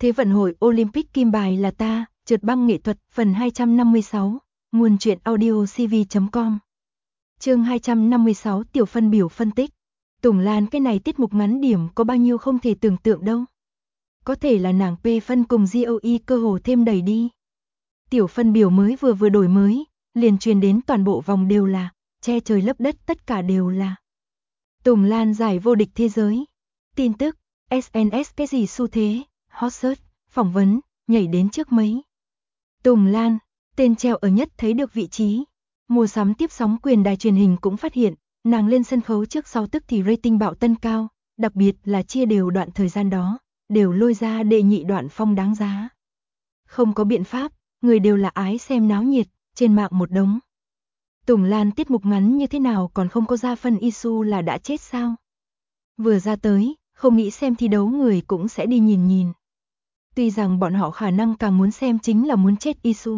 Thế vận hội Olympic kim bài là ta, trượt băng nghệ thuật, phần 256, nguồn truyện audio cv.com. Chương 256 tiểu phân biểu phân tích. Tùng Lan, cái này tiết mục ngắn điểm có bao nhiêu không thể tưởng tượng đâu. Có thể là nàng P phân cùng GOE cơ hồ thêm đầy đi. Tiểu phân biểu mới vừa đổi mới, liền truyền đến toàn bộ vòng đều là, che trời lấp đất tất cả đều là. Tùng Lan giải vô địch thế giới. Tin tức, SNS cái gì xu thế, hot search, phỏng vấn, nhảy đến trước mấy. Tùng Lan, tên treo ở nhất thấy được vị trí. Mua sắm tiếp sóng quyền đài truyền hình cũng phát hiện, nàng lên sân khấu trước sau tức thì rating bạo tân cao, đặc biệt là chia đều đoạn thời gian đó, đều lôi ra đệ nhị đoạn phong đáng giá. Không có biện pháp, người đều là ái xem náo nhiệt, trên mạng một đống. Tùng Lan tiết mục ngắn như thế nào còn không có ra phân Isu là đã chết sao? Vừa ra tới, không nghĩ xem thi đấu người cũng sẽ đi nhìn. Tuy rằng bọn họ khả năng càng muốn xem chính là muốn chết Isu.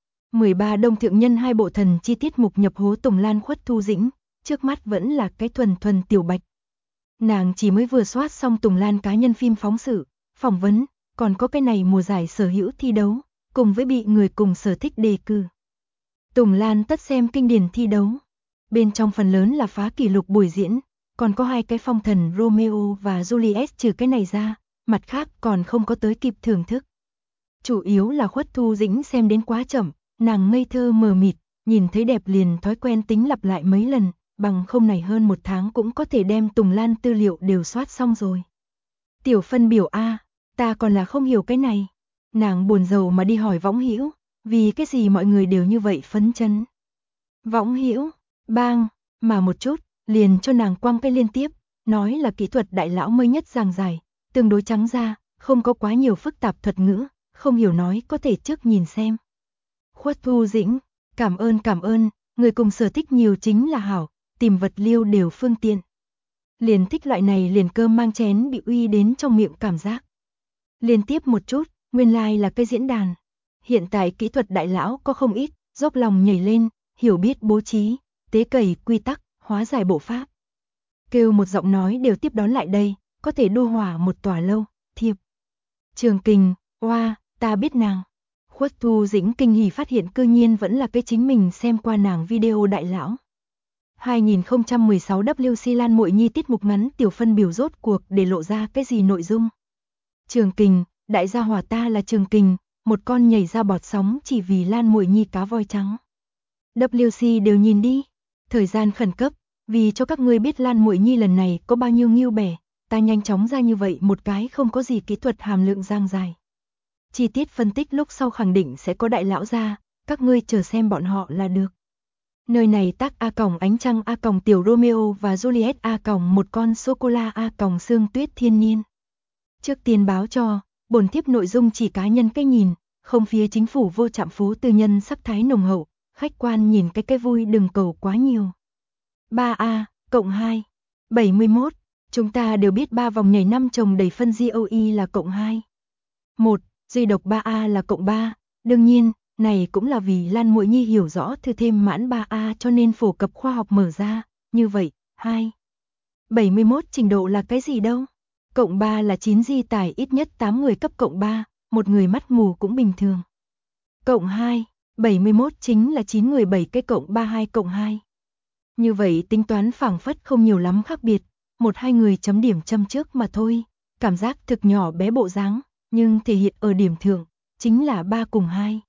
13 đông thượng nhân hai bộ thần chi tiết mục nhập hố Tùng Lan Khuất Thu Dĩnh, trước mắt vẫn là cái thuần tiểu bạch. Nàng chỉ mới vừa soát xong Tùng Lan cá nhân phim phóng sự, phỏng vấn, còn có cái này mùa giải sở hữu thi đấu, cùng với bị người cùng sở thích đề cử. Tùng Lan tất xem kinh điển thi đấu. Bên trong phần lớn là phá kỷ lục buổi diễn, còn có hai cái phong thần Romeo và Juliet trừ cái này ra, mặt khác còn không có tới kịp thưởng thức. Chủ yếu là Khuất Thu Dĩnh xem đến quá chậm, nàng ngây thơ mờ mịt, nhìn thấy đẹp liền thói quen tính lặp lại mấy lần, bằng không này hơn 1 tháng cũng có thể đem Tùng Lan tư liệu đều soát xong rồi. Tiểu phân biểu A, ta còn là không hiểu cái này. Nàng buồn rầu mà đi hỏi Võng Hữu, vì cái gì mọi người đều như vậy phấn chấn. Võng Hữu, bang, mà một chút, liền cho nàng quăng cái liên tiếp, nói là kỹ thuật đại lão mới nhất giảng giải, tương đối trắng ra, không có quá nhiều phức tạp thuật ngữ, không hiểu nói có thể trước nhìn xem. Khuất Thu Dĩnh, cảm ơn, người cùng sở thích nhiều chính là hảo, tìm vật liêu đều phương tiện. Liền thích loại này liền cơm mang chén bị uy đến trong miệng cảm giác. Liên tiếp một chút, nguyên lai là cái diễn đàn. Hiện tại kỹ thuật đại lão có không ít, dốc lòng nhảy lên, hiểu biết bố trí, tế cầy quy tắc, hóa giải bộ pháp. Kêu một giọng nói đều tiếp đón lại đây, có thể đô hỏa một tòa lâu, thiệp. Trường Kình, oa, ta biết nàng. Khuất Thu Dĩnh kinh hỉ phát hiện cư nhiên vẫn là cái chính mình xem qua nàng video đại lão. 2016 WC Lan Muội Nhi tiết mục ngắn tiểu phân biểu rốt cuộc để lộ ra cái gì nội dung. Trường Kình, đại gia hỏa ta là Trường Kình, một con nhảy ra bọt sóng chỉ vì Lan Muội Nhi cá voi trắng. WC đều nhìn đi, thời gian khẩn cấp, vì cho các ngươi biết Lan Muội Nhi lần này có bao nhiêu nghiêu bẻ, ta nhanh chóng ra như vậy một cái không có gì kỹ thuật hàm lượng giang dài. Chi tiết phân tích lúc sau khẳng định sẽ có đại lão ra, các ngươi chờ xem bọn họ là được. Nơi này tác A còng ánh trăng A còng tiểu Romeo và Juliet A còng một con sô-cô-la A còng sương tuyết thiên nhiên. Trước tiên báo cho, bổn thiếp nội dung chỉ cá nhân cái nhìn, không phía chính phủ vô trạm phố tư nhân sắc thái nồng hậu, khách quan nhìn cái vui đừng cầu quá nhiều. 3A, cộng 2, 71, chúng ta đều biết 3 vòng nhảy 5 chồng đầy phân GOE là cộng 2. 1, duy độc 3A là cộng 3, đương nhiên, này cũng là vì Lan Muội Nhi hiểu rõ thư thêm mãn 3A cho nên phổ cập khoa học mở ra, như vậy, 2. 71 trình độ là cái gì đâu? Cộng 3 là 9 di tải ít nhất 8 người cấp cộng 3, một người mắt mù cũng bình thường. Cộng 2, 71 chính là 9 người 7 cái cộng 32 cộng 2. Như vậy tính toán phảng phất không nhiều lắm khác biệt, 1-2 người chấm điểm châm trước mà thôi, cảm giác thực nhỏ bé bộ dáng, nhưng thể hiện ở điểm thượng, chính là 3 cùng 2.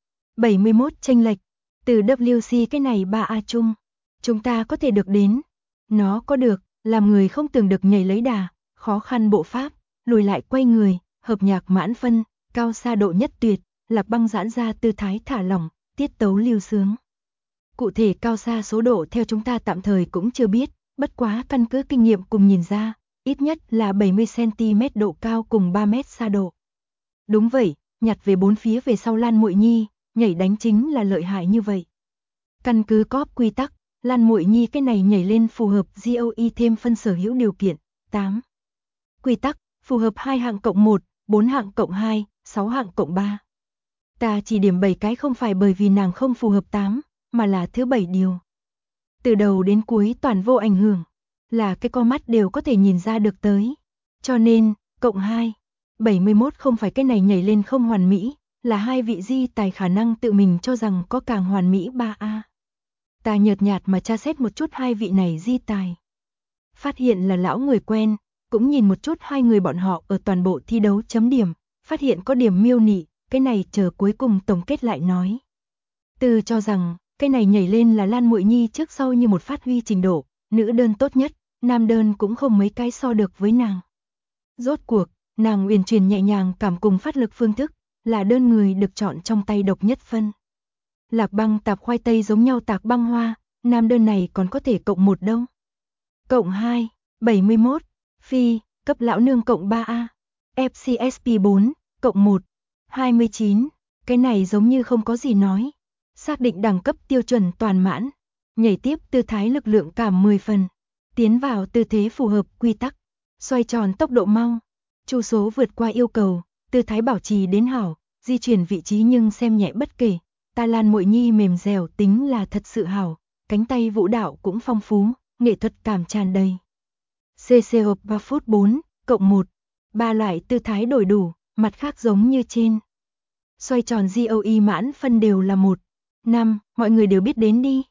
71 chênh lệch, từ WC cái này 3A chung, chúng ta có thể được đến. Nó có được, làm người không tưởng được nhảy lấy đà, khó khăn bộ pháp, lùi lại quay người, hợp nhạc mãn phân, cao xa độ nhất tuyệt, lạc băng giãn ra tư thái thả lỏng, tiết tấu lưu sướng. Cụ thể cao xa số độ theo chúng ta tạm thời cũng chưa biết, bất quá căn cứ kinh nghiệm cùng nhìn ra, ít nhất là 70cm độ cao cùng 3m xa độ. Đúng vậy, nhặt về 4 phía về sau Lan Muội Nhi, nhảy đánh chính là lợi hại như vậy. Căn cứ cóp quy tắc, Lan Muội Nhi cái này nhảy lên phù hợp GOE thêm phân sở hữu điều kiện, 8. Quy tắc, phù hợp 2 hạng cộng 1, 4 hạng cộng 2, 6 hạng cộng 3. Ta chỉ điểm 7 cái không phải bởi vì nàng không phù hợp 8, mà là thứ 7 điều. Từ đầu đến cuối toàn vô ảnh hưởng, là cái con mắt đều có thể nhìn ra được tới. Cho nên, cộng 2, 71 không phải cái này nhảy lên không hoàn mỹ, là hai vị di tài khả năng tự mình cho rằng có càng hoàn mỹ 3A. Ta nhợt nhạt mà tra xét một chút hai vị này di tài. Phát hiện là lão người quen, cũng nhìn một chút hai người bọn họ ở toàn bộ thi đấu chấm điểm, phát hiện có điểm miêu nị, cái này chờ cuối cùng tổng kết lại nói. Từ cho rằng, cái này nhảy lên là Lan Muội Nhi trước sau như một phát huy trình độ, nữ đơn tốt nhất, nam đơn cũng không mấy cái so được với nàng. Rốt cuộc, nàng uyển chuyển nhẹ nhàng cảm cùng phát lực phương thức, là đơn người được chọn trong tay độc nhất phân. Lạc Băng tạp khoai tây giống nhau tạc băng hoa, nam đơn này còn có thể cộng 1 đâu. Cộng 2, 71, phi, cấp lão nương cộng 3A, FCSP 4, cộng 1, 29, cái này giống như không có gì nói. Xác định đẳng cấp tiêu chuẩn toàn mãn, nhảy tiếp tư thái lực lượng cảm 10 phần, tiến vào tư thế phù hợp quy tắc, xoay tròn tốc độ mau, chu số vượt qua yêu cầu, tư thái bảo trì đến hảo, di chuyển vị trí nhưng xem nhẹ bất kể. Ta Lan Muội Nhi mềm dẻo tính là thật sự hảo, cánh tay vũ đạo cũng phong phú, nghệ thuật cảm tràn đầy. CC hộp 3 phút 4, cộng 1, 3 loại tư thái đổi đủ, mặt khác giống như trên. Xoay tròn GOE mãn phân đều là 1, 5, mọi người đều biết đến đi.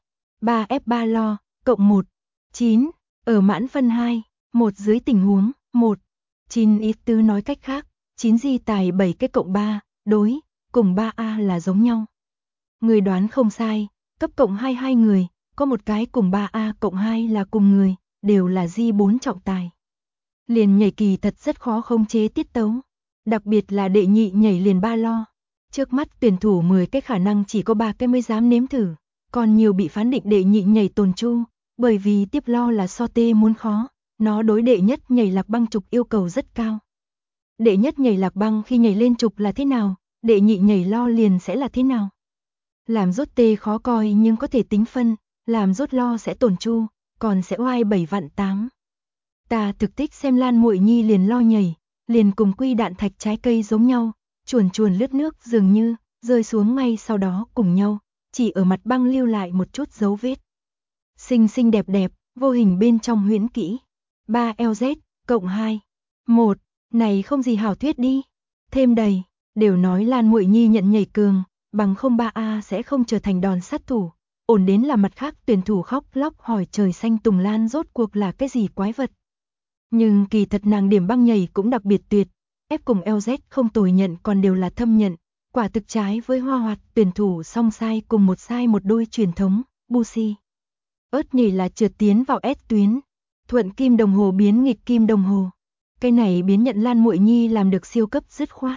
3F3 lo, cộng 1, 9, ở mãn phân 2, 1 dưới tình huống, 1, 9 ý tứ nói cách khác, 9 di tài 7 cái cộng 3, đối, cùng 3A là giống nhau. Người đoán không sai, cấp cộng 2 hai người, có một cái cùng 3A cộng 2 là cùng người, đều là di 4 trọng tài. Liền nhảy kỳ thật rất khó khống chế tiết tấu, đặc biệt là đệ nhị nhảy liền 3 lo. Trước mắt tuyển thủ 10 cái khả năng chỉ có 3 cái mới dám nếm thử, còn nhiều bị phán định đệ nhị nhảy tồn chu, bởi vì tiếp lo là so tê muốn khó, nó đối đệ nhất nhảy Lạc Băng trục yêu cầu rất cao. Đệ nhất nhảy Lạc Băng khi nhảy lên trục là thế nào, đệ nhị nhảy lo liền sẽ là thế nào. Làm rốt tê khó coi nhưng có thể tính phân, làm rốt lo sẽ tổn chu, còn sẽ oai 7 vạn 8. Ta thực thích xem Lan Muội Nhi liền lo nhảy, liền cùng quy đạn thạch trái cây giống nhau, chuồn chuồn lướt nước dường như, rơi xuống ngay sau đó cùng nhau, chỉ ở mặt băng lưu lại một chút dấu vết. Xinh xinh đẹp đẹp, vô hình bên trong huyễn kỹ. 3LZ, cộng 2, 1, này không gì hảo thuyết đi. Thêm đầy, đều nói Lan Muội Nhi nhận nhảy cường, bằng không 3A sẽ không trở thành đòn sát thủ. Ổn đến là mặt khác tuyển thủ khóc lóc hỏi trời xanh Tùng Lan rốt cuộc là cái gì quái vật. Nhưng kỳ thật nàng điểm băng nhảy cũng đặc biệt tuyệt, F cùng LZ không tồi nhận còn đều là thâm nhận, quả thực trái với hoa hoạt tuyển thủ song sai cùng một sai một đôi truyền thống, Bushi. Ớt nhảy là trượt tiến vào S tuyến, thuận kim đồng hồ biến nghịch kim đồng hồ. Cái này biến nhận Lan Muội Nhi làm được siêu cấp dứt khoát.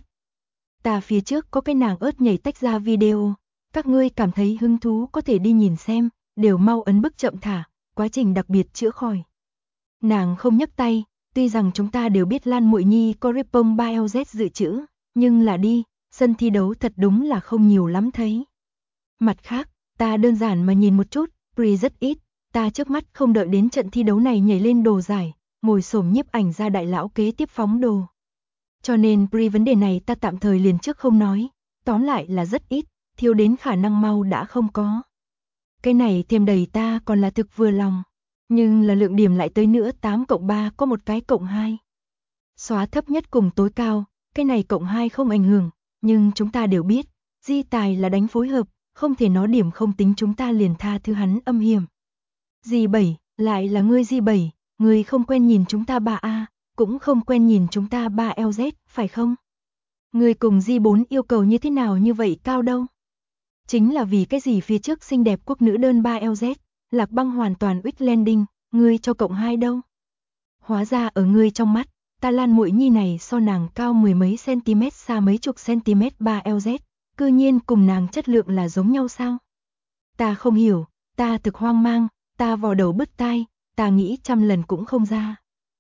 Ta phía trước có cái nàng ớt nhảy tách ra video, các ngươi cảm thấy hứng thú có thể đi nhìn xem, đều mau ấn bức chậm thả, quá trình đặc biệt chữa khỏi. Nàng không nhấc tay, tuy rằng chúng ta đều biết Lan Muội Nhi có Ripon 3LZ dự trữ, nhưng là đi, sân thi đấu thật đúng là không nhiều lắm thấy. Mặt khác, ta đơn giản mà nhìn một chút, Pri rất ít, ta trước mắt không đợi đến trận thi đấu này nhảy lên đồ giải, ngồi xổm nhiếp ảnh ra đại lão kế tiếp phóng đồ. Cho nên Pri vấn đề này ta tạm thời liền trước không nói, tóm lại là rất ít, thiếu đến khả năng mau đã không có. Cái này thêm đầy ta còn là thực vừa lòng, nhưng là lượng điểm lại tới nữa 8 cộng 3 có một cái cộng 2. Xóa thấp nhất cùng tối cao, cái này cộng 2 không ảnh hưởng, nhưng chúng ta đều biết, di tài là đánh phối hợp, không thể nó điểm không tính chúng ta liền tha thứ hắn âm hiểm. Di 7, lại là ngươi Di 7, ngươi không quen nhìn chúng ta 3A, cũng không quen nhìn chúng ta 3LZ, phải không? Ngươi cùng Di 4 yêu cầu như thế nào như vậy cao đâu? Chính là vì cái gì phía trước xinh đẹp quốc nữ đơn 3LZ, Lạc Băng hoàn toàn weak landing, ngươi cho cộng 2 đâu? Hóa ra ở ngươi trong mắt, ta Lan Muội Nhi này so nàng cao mười mấy cm xa mấy chục cm 3LZ, cư nhiên cùng nàng chất lượng là giống nhau sao? Ta không hiểu, ta thực hoang mang, ta vò đầu bứt tai, ta nghĩ trăm lần cũng không ra.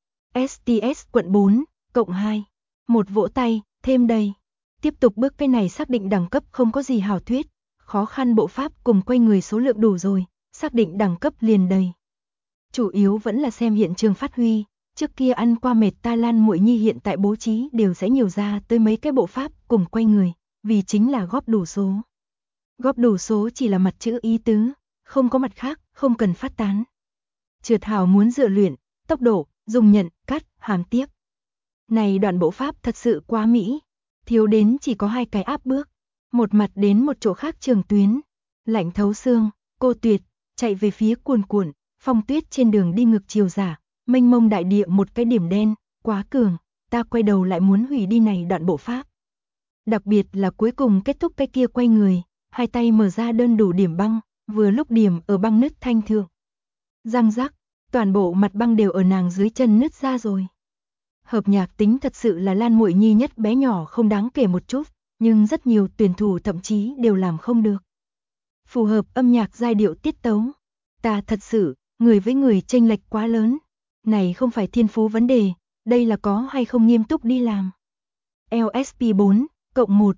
STS quận 4, cộng 2, một vỗ tay, thêm đầy. Tiếp tục bước cái này xác định đẳng cấp không có gì hảo thuyết, khó khăn bộ pháp cùng quay người số lượng đủ rồi, xác định đẳng cấp liền đầy. Chủ yếu vẫn là xem hiện trường phát huy, trước kia ăn qua mệt ta Lan Muội Nhi hiện tại bố trí đều sẽ nhiều ra tới mấy cái bộ pháp cùng quay người, vì chính là góp đủ số. Góp đủ số chỉ là mặt chữ ý tứ, không có mặt khác, không cần phát tán. Trượt hào muốn dựa luyện, tốc độ, dùng nhận, cắt, hàm tiếp. Này đoạn bộ pháp thật sự quá mỹ, thiếu đến chỉ có 2 cái áp bước, một mặt đến một chỗ khác trường tuyến, lạnh thấu xương, cô tuyệt, chạy về phía cuồn cuộn, phong tuyết trên đường đi ngược chiều giả, mênh mông đại địa một cái điểm đen, quá cường, ta quay đầu lại muốn hủy đi này đoạn bộ pháp. Đặc biệt là cuối cùng kết thúc cái kia quay người, hai tay mở ra đơn đủ điểm băng, vừa lúc điểm ở băng nứt thanh thượng. Răng rắc, toàn bộ mặt băng đều ở nàng dưới chân nứt ra rồi. Hợp nhạc tính thật sự là Lan Muội Nhi nhất bé nhỏ không đáng kể một chút, nhưng rất nhiều tuyển thủ thậm chí đều làm không được. Phù hợp âm nhạc giai điệu tiết tấu. Ta thật sự, người với người chênh lệch quá lớn. Này không phải thiên phú vấn đề, đây là có hay không nghiêm túc đi làm. LSP 4+1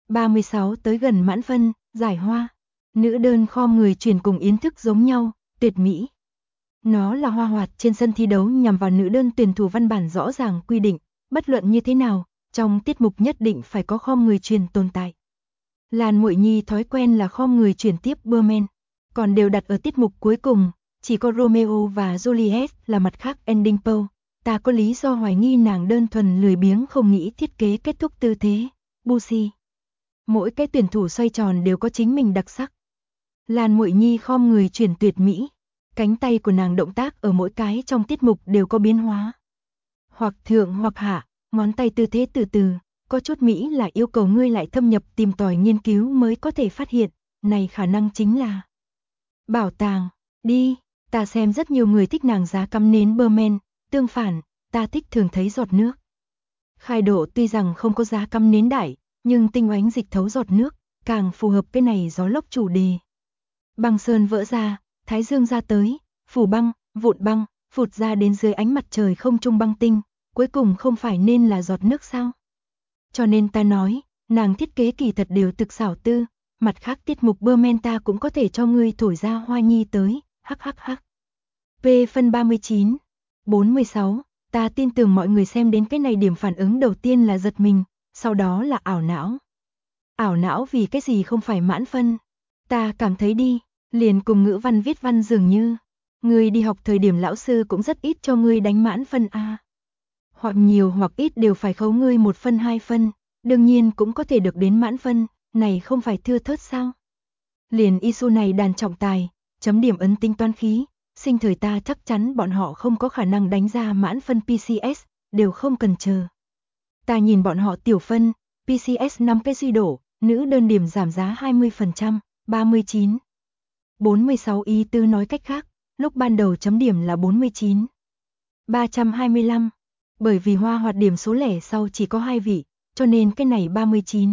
36 tới gần mãn phân, giải hoa. Nữ đơn khom người chuyển cùng yến thức giống nhau, tuyệt mỹ. Nó là hoa hoạt trên sân thi đấu nhằm vào nữ đơn tuyển thủ văn bản rõ ràng quy định, bất luận như thế nào, trong tiết mục nhất định phải có khom người truyền tồn tại. Lan Muội Nhi thói quen là khom người chuyển tiếp Berman, còn đều đặt ở tiết mục cuối cùng, chỉ có Romeo và Juliet là mặt khác ending pose. Ta có lý do hoài nghi nàng đơn thuần lười biếng không nghĩ thiết kế kết thúc tư thế. Busi. Mỗi cái tuyển thủ xoay tròn đều có chính mình đặc sắc. Lan Muội Nhi khom người chuyển tuyệt mỹ. Cánh tay của nàng động tác ở mỗi cái trong tiết mục đều có biến hóa. Hoặc thượng hoặc hạ, ngón tay tư thế từ từ, có chút mỹ là yêu cầu ngươi lại thâm nhập tìm tòi nghiên cứu mới có thể phát hiện, này khả năng chính là bảo tàng. Đi, ta xem rất nhiều người thích nàng giá cắm nến Berman, tương phản, ta thích thường thấy giọt nước. Khai độ tuy rằng không có giá cắm nến đại, nhưng tinh oánh dịch thấu giọt nước, càng phù hợp cái này gió lốc chủ đề. Băng sơn vỡ ra, thái dương ra tới, phủ băng, vụn băng, phụt ra đến dưới ánh mặt trời không trung băng tinh, cuối cùng không phải nên là giọt nước sao? Cho nên ta nói, nàng thiết kế kỳ thật đều thực xảo tư, mặt khác tiết mục Berman ta cũng có thể cho ngươi thổi ra hoa nhi tới, hắc hắc hắc. P phân 39, 46, ta tin tưởng mọi người xem đến cái này điểm phản ứng đầu tiên là giật mình, sau đó là ảo não. Ảo não vì cái gì không phải mãn phân? Ta cảm thấy đi, liền cùng ngữ văn viết văn dường như, ngươi đi học thời điểm lão sư cũng rất ít cho ngươi đánh mãn phân A. Hoặc nhiều hoặc ít đều phải khấu ngươi 1 phân 2 phân, đương nhiên cũng có thể được đến mãn phân, này không phải thưa thớt sao? Liền Isu này đàn trọng tài, chấm điểm ấn tính toán khí, sinh thời ta chắc chắn bọn họ không có khả năng đánh ra mãn phân PCS, đều không cần chờ. Ta nhìn bọn họ tiểu phân, PCS 5 cái duy đổ, nữ đơn điểm giảm giá 20%, 39. 46 ý tư nói cách khác, lúc ban đầu chấm điểm là 49. 325. Bởi vì hoa hoạt điểm số lẻ sau chỉ có 2 vị, cho nên cái này 39.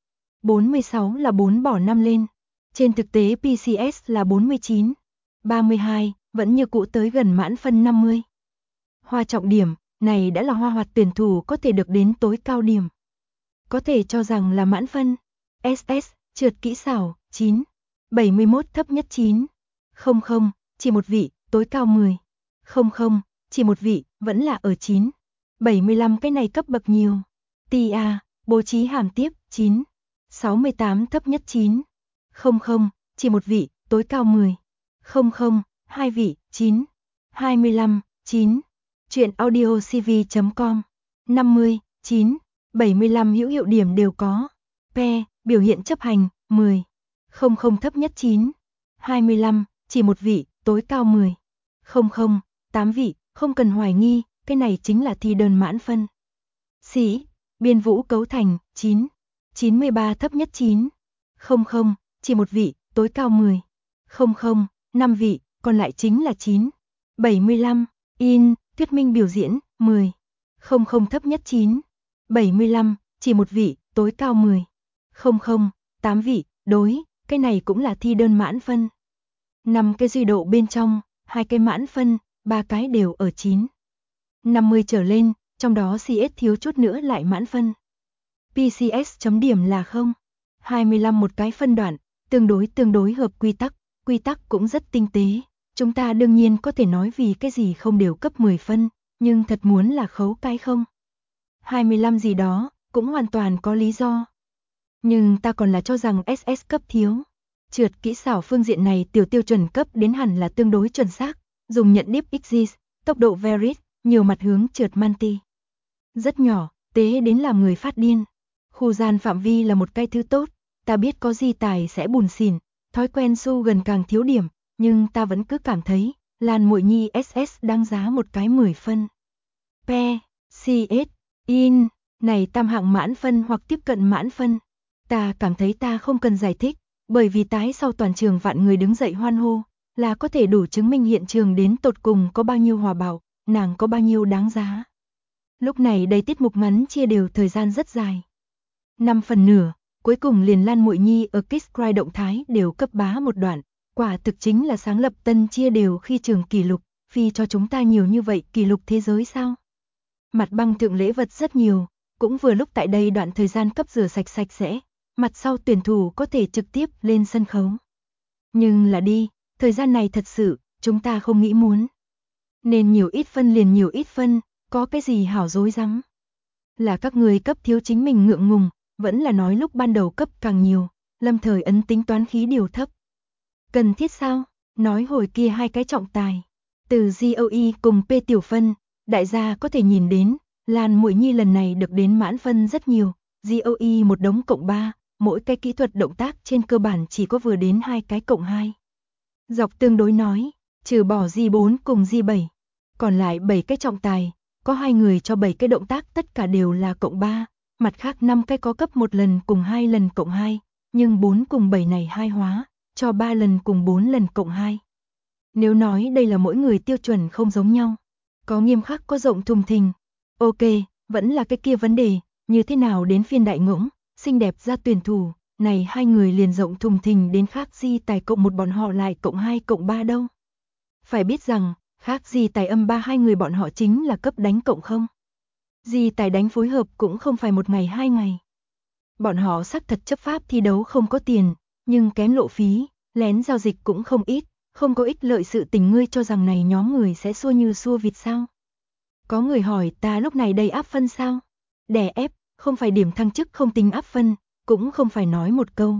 46 là 4 bỏ 5 lên. Trên thực tế PCS là 49. 32, vẫn như cũ tới gần mãn phân 50. Hoa trọng điểm, này đã là hoa hoạt tuyển thủ có thể được đến tối cao điểm. Có thể cho rằng là mãn phân. SS, trượt kỹ xảo, 9. 71 thấp nhất 9. 00, chỉ một vị, tối cao 10. 00, chỉ một vị, vẫn là ở 9. 75 cái này cấp bậc nhiều. TA, bố trí hàm tiếp, 9. 68 thấp nhất 9. 00, chỉ một vị, tối cao 10. 00, hai vị, 9. 25, 9. Chuyện audio cv.com 50, 9. 75 hữu hiệu điểm đều có. Pe, biểu hiện chấp hành, 10. 00 thấp nhất 9. 25, chỉ một vị, tối cao 10. 00, 8 vị, không cần hoài nghi, cái này chính là thi đơn mãn phân. Sĩ, biên vũ cấu thành, 9. 93 thấp nhất 9. 00, chỉ một vị, tối cao 10. 00, 5 vị, còn lại chính là 9. 75, in, thuyết minh biểu diễn, 10. 00 thấp nhất 9. 75, chỉ một vị, tối cao 10. 00, 8 vị, đối, cái này cũng là thi đơn mãn phân. 5 cái duy độ bên trong, 2 cái mãn phân, 3 cái đều ở 9. 50 trở lên, trong đó CS thiếu chút nữa lại mãn phân. PCS chấm điểm là 0. 25 một cái phân đoạn, tương đối hợp quy tắc cũng rất tinh tế. Chúng ta đương nhiên có thể nói vì cái gì không đều cấp 10 phân, nhưng thật muốn là khấu cái không. 25 gì đó, cũng hoàn toàn có lý do. Nhưng ta còn là cho rằng SS cấp thiếu. Trượt kỹ xảo phương diện này tiểu tiêu chuẩn cấp đến hẳn là tương đối chuẩn xác, dùng nhận điếp exist, tốc độ Verit, nhiều mặt hướng trượt multi. Rất nhỏ, tế đến làm người phát điên. Khu gian phạm vi là một cái thứ tốt, ta biết có di tài sẽ bùn xỉn, thói quen xu gần càng thiếu điểm, nhưng ta vẫn cứ cảm thấy, Lan Muội Nhi SS đáng giá một cái 10 phân. P, CS, IN, này tam hạng mãn phân hoặc tiếp cận mãn phân. Ta cảm thấy ta không cần giải thích, bởi vì tái sau toàn trường vạn người đứng dậy hoan hô, là có thể đủ chứng minh hiện trường đến tột cùng có bao nhiêu hòa bảo, nàng có bao nhiêu đáng giá. Lúc này đây tiết mục ngắn chia đều thời gian rất dài. 5 phần nửa, cuối cùng liền Lan Muội Nhi ở Kiss Cry động thái đều cấp bá một đoạn, quả thực chính là sáng lập tân chia đều khi trường kỷ lục, phi cho chúng ta nhiều như vậy kỷ lục thế giới sao? Mặt băng thượng lễ vật rất nhiều, cũng vừa lúc tại đây đoạn thời gian cấp rửa sạch sạch sẽ, mặt sau tuyển thủ có thể trực tiếp lên sân khấu. Nhưng là đi, thời gian này thật sự, chúng ta không nghĩ muốn. Nên nhiều ít phân liền nhiều ít phân, có cái gì hảo dối rắm. Là các người cấp thiếu chính mình ngượng ngùng, vẫn là nói lúc ban đầu cấp càng nhiều, lâm thời ấn tính toán khí điều thấp. Cần thiết sao? Nói hồi kia hai cái trọng tài. Từ GOE cùng P tiểu phân, đại gia có thể nhìn đến, Lan Muội Nhi lần này được đến mãn phân rất nhiều, GOE một đống cộng 3, mỗi cái kỹ thuật động tác trên cơ bản chỉ có vừa đến 2 cái cộng 2. Dọc tương đối nói, trừ bỏ G4 cùng G7, còn lại 7 cái trọng tài, có 2 người cho 7 cái động tác tất cả đều là cộng 3, mặt khác 5 cái có cấp 1 lần cùng 2 lần cộng 2, nhưng 4 cùng 7 này hai hóa, cho 3 lần cùng 4 lần cộng 2. Nếu nói đây là mỗi người tiêu chuẩn không giống nhau, có nghiêm khắc có rộng thùng thình. Ok, vẫn là cái kia vấn đề, như thế nào đến phiên đại ngỗng, xinh đẹp ra tuyển thủ, này hai người liền rộng thùng thình đến khác di tài cộng 1 bọn họ lại cộng 2 cộng 3 đâu. Phải biết rằng, khác di tài âm 3 hai người bọn họ chính là cấp đánh cộng không. Di tài đánh phối hợp cũng không phải 1 ngày 2 ngày. Bọn họ xác thật chấp pháp thi đấu không có tiền, nhưng kém lộ phí, lén giao dịch cũng không ít, không có ích lợi sự tình ngươi cho rằng này nhóm người sẽ xua như xua vịt sao. Có người hỏi ta lúc này đây áp phân sao? Đè ép, không phải điểm thăng chức không tính áp phân, cũng không phải nói một câu.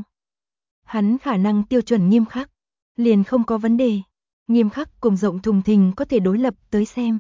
Hắn khả năng tiêu chuẩn nghiêm khắc, liền không có vấn đề. Nghiêm khắc cùng rộng thùng thình có thể đối lập tới xem.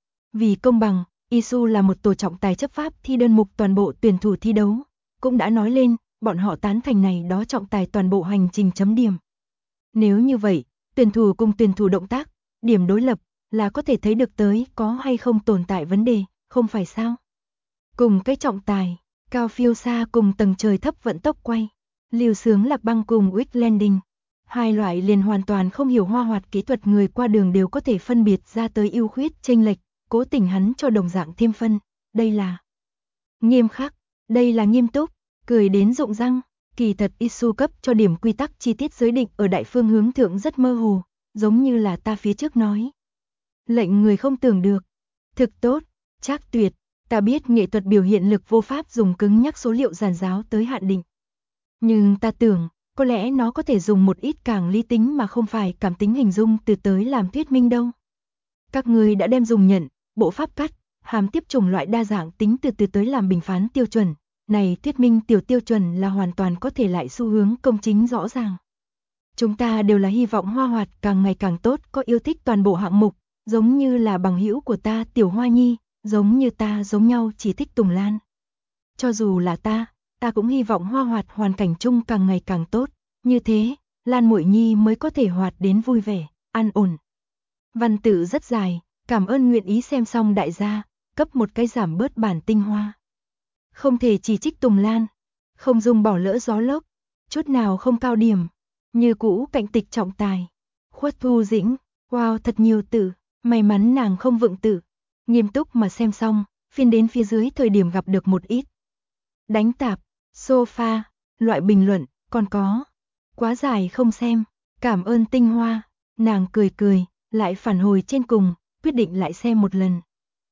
Vì công bằng, ISU là một tổ trọng tài chấp pháp thi đơn mục toàn bộ tuyển thủ thi đấu, cũng đã nói lên, bọn họ tán thành này đó trọng tài toàn bộ hành trình chấm điểm. Nếu như vậy, tuyển thủ cùng tuyển thủ động tác, điểm đối lập, là có thể thấy được tới có hay không tồn tại vấn đề, không phải sao? Cùng cái trọng tài, cao phiêu xa cùng tầng trời thấp vận tốc quay, Lưu Sướng Lạc Băng cùng Wick Landing. Hai loại liền hoàn toàn không hiểu hoa hoạt kỹ thuật người qua đường đều có thể phân biệt ra tới ưu khuyết chênh lệch, cố tình hắn cho đồng dạng thêm phân, đây là nghiêm khắc, đây là nghiêm túc, cười đến rụng răng, kỳ thật ISU cấp cho điểm quy tắc chi tiết giới định ở đại phương hướng thượng rất mơ hồ, giống như là ta phía trước nói. Lệnh người không tưởng được, thực tốt, trác tuyệt, ta biết nghệ thuật biểu hiện lực vô pháp dùng cứng nhắc số liệu giản giáo tới hạn định. Nhưng ta tưởng, có lẽ nó có thể dùng một ít càng lý tính mà không phải cảm tính hình dung từ tới làm thuyết minh đâu. Các người đã đem dùng nhận, bộ pháp cắt, hàm tiếp chủng loại đa dạng tính từ tới làm bình phán tiêu chuẩn, này thuyết minh tiểu tiêu chuẩn là hoàn toàn có thể lại xu hướng công chính rõ ràng. Chúng ta đều là hy vọng hoa hoạt càng ngày càng tốt, có yêu thích toàn bộ hạng mục, giống như là bằng hữu của ta Tiểu Hoa Nhi, giống như ta giống nhau chỉ thích Tùng Lan. Cho dù là ta cũng hy vọng hoa hoạt hoàn cảnh chung càng ngày càng tốt, như thế, Lan Muội Nhi mới có thể hoạt đến vui vẻ, an ổn. Văn tự rất dài, cảm ơn nguyện ý xem xong đại gia, cấp một cái giảm bớt bản tinh hoa. Không thể chỉ trích Tùng Lan, không dùng bỏ lỡ gió lốc, chút nào không cao điểm, như cũ cạnh tịch trọng tài. Khuất Thu Dĩnh, wow thật nhiều từ, may mắn nàng không vựng từ. Nghiêm túc mà xem xong, phiên đến phía dưới thời điểm gặp được một ít. Đánh tạp, sofa, loại bình luận, còn có. Quá dài không xem, cảm ơn tinh hoa, nàng cười cười, lại phản hồi trên cùng, quyết định lại xem một lần.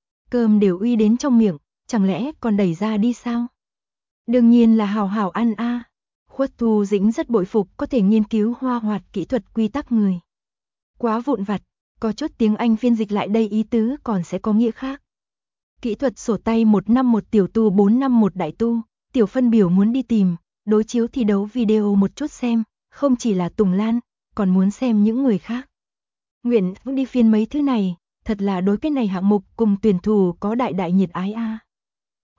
Cơm đều uy đến trong miệng, chẳng lẽ còn đẩy ra đi sao? Đương nhiên là hào hào ăn a. Khuất Thu Dĩnh rất bội phục có thể nghiên cứu hoa hoạt kỹ thuật quy tắc người. Quá vụn vặt, có chút tiếng Anh phiên dịch lại đây ý tứ còn sẽ có nghĩa khác. Kỹ thuật sổ tay 151 tiểu tu 451 đại tu, tiểu phân biểu muốn đi tìm, đối chiếu thi đấu video một chút xem, không chỉ là Tùng Lan, còn muốn xem những người khác. Nguyện đi phiên mấy thứ này, thật là đối cái này hạng mục cùng tuyển thủ có đại đại nhiệt ái a.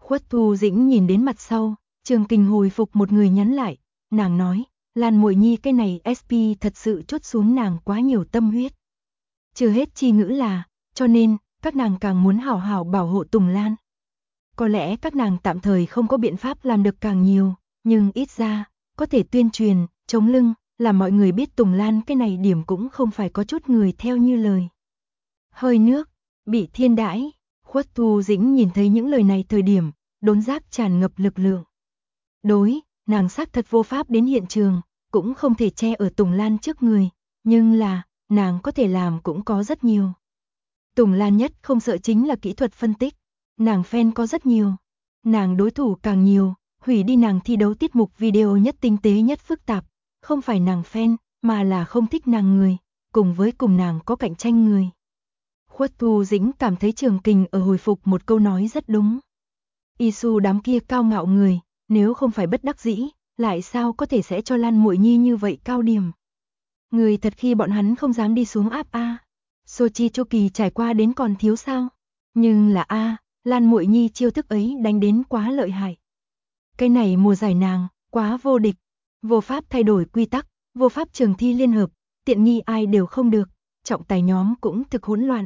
Khuất Thu Dĩnh nhìn đến mặt sau, Trường Kình hồi phục một người nhắn lại, nàng nói, Lan muội nhi cái này SP thật sự chốt xuống nàng quá nhiều tâm huyết. Chưa hết chi ngữ là, cho nên, các nàng càng muốn hảo hảo bảo hộ Tùng Lan. Có lẽ các nàng tạm thời không có biện pháp làm được càng nhiều, nhưng ít ra, có thể tuyên truyền, chống lưng, làm mọi người biết Tùng Lan cái này điểm cũng không phải có chút người theo như lời. Hơi nước, bị thiên đãi, Khuất Thu Dĩnh nhìn thấy những lời này thời điểm, đốn giác tràn ngập lực lượng. Đối, nàng xác thật vô pháp đến hiện trường, cũng không thể che ở Tùng Lan trước người, nhưng là, nàng có thể làm cũng có rất nhiều. Tùng Lan nhất không sợ chính là kỹ thuật phân tích, nàng fan có rất nhiều, nàng đối thủ càng nhiều, hủy đi nàng thi đấu tiết mục video nhất tinh tế nhất phức tạp, không phải nàng fan, mà là không thích nàng người, cùng với cùng nàng có cạnh tranh người. Khuất Thu Dĩnh cảm thấy Trường Kình ở hồi phục một câu nói rất đúng. Isu đám kia cao ngạo người, nếu không phải bất đắc dĩ, lại sao có thể sẽ cho Lan muội nhi như vậy cao điểm. Người thật khi bọn hắn không dám đi xuống áp a. Sochi Chu Kỳ trải qua đến còn thiếu sao? Nhưng là Lan muội nhi chiêu thức ấy đánh đến quá lợi hại. Cái này mùa giải nàng, quá vô địch, vô pháp thay đổi quy tắc, vô pháp trường thi liên hợp, tiện nghi ai đều không được, trọng tài nhóm cũng thực hỗn loạn.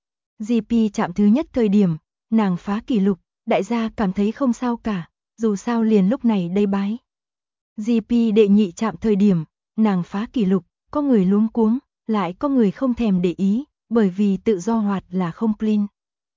GP chạm thứ nhất thời điểm, nàng phá kỷ lục, đại gia cảm thấy không sao cả, dù sao liền lúc này đây bái. GP đệ nhị chạm thời điểm, nàng phá kỷ lục, có người luống cuống, lại có người không thèm để ý, bởi vì tự do hoạt là không clean.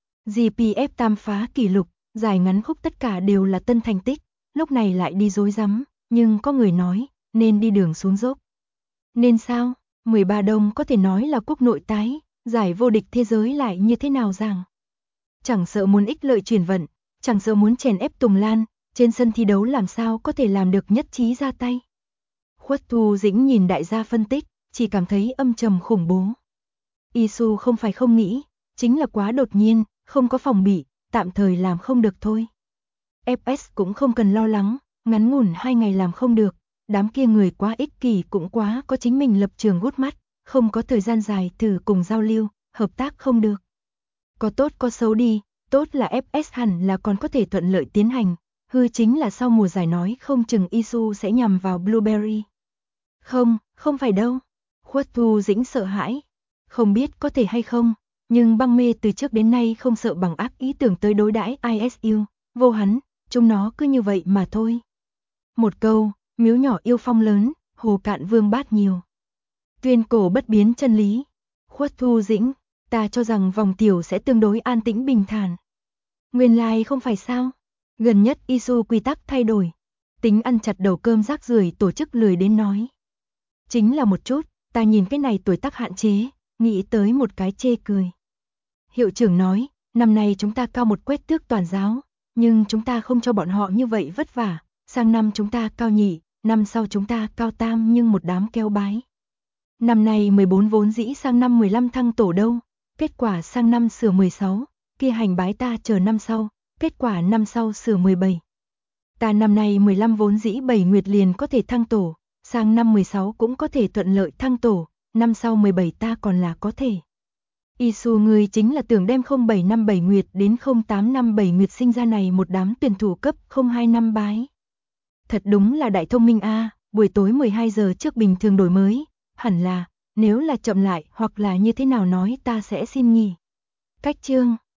GPF tam phá kỷ lục, dài ngắn khúc tất cả đều là tân thành tích, lúc này lại đi rối rắm, nhưng có người nói, nên đi đường xuống dốc. Nên sao, 13 đồng có thể nói là quốc nội tái, giải vô địch thế giới lại như thế nào rằng. Chẳng sợ muốn ích lợi chuyển vận, chẳng sợ muốn chèn ép Tùng Lan, trên sân thi đấu làm sao có thể làm được nhất trí ra tay. Khuất Thu Dĩnh nhìn đại gia phân tích, chỉ cảm thấy âm trầm khủng bố. Isu không phải không nghĩ, chính là quá đột nhiên, không có phòng bị, tạm thời làm không được thôi. FS cũng không cần lo lắng, ngắn ngủn 2 ngày làm không được, đám kia người quá ích kỷ cũng quá có chính mình lập trường gút mắt, không có thời gian dài thử cùng giao lưu, hợp tác không được. Có tốt có xấu đi, tốt là FS hẳn là còn có thể thuận lợi tiến hành, hư chính là sau mùa giải nói không chừng Isu sẽ nhằm vào Blueberry. Không phải đâu. Khuất Thu Dĩnh sợ hãi. Không biết có thể hay không, nhưng băng mê từ trước đến nay không sợ bằng ác ý tưởng tới đối đãi ISU, vô hắn, chúng nó cứ như vậy mà thôi. Một câu, miếu nhỏ yêu phong lớn, hồ cạn vương bát nhiều. Tuyên cổ bất biến chân lý. Khuất Thu Dĩnh, ta cho rằng vòng tiểu sẽ tương đối an tĩnh bình thản. Nguyên lai không phải sao? Gần nhất Isu quy tắc thay đổi. Tính ăn chặt đầu cơm rác rưởi tổ chức lười đến nói. Chính là một chút, ta nhìn cái này tuổi tác hạn chế, nghĩ tới một cái chê cười. Hiệu trưởng nói, năm nay chúng ta cao một quét tước toàn giáo, nhưng chúng ta không cho bọn họ như vậy vất vả, sang năm chúng ta cao nhị, năm sau chúng ta cao tam nhưng một đám keo bái. Năm nay 14 vốn dĩ sang năm 15 thăng tổ đâu, kết quả sang năm sửa 16, kia hành bái ta chờ năm sau, kết quả năm sau sửa 17. Ta năm nay 15 vốn dĩ 7 nguyệt liền có thể thăng tổ, sang năm 16 cũng có thể thuận lợi thăng tổ, năm sau 17 ta còn là có thể. Isu người chính là tưởng đem 07 năm 7 nguyệt đến 08 năm 7 nguyệt sinh ra này một đám tuyển thủ cấp 02 năm bái. Thật đúng là đại thông minh buổi tối 12 giờ trước bình thường đổi mới, hẳn là, nếu là chậm lại hoặc là như thế nào nói ta sẽ xin nghỉ. Cách chương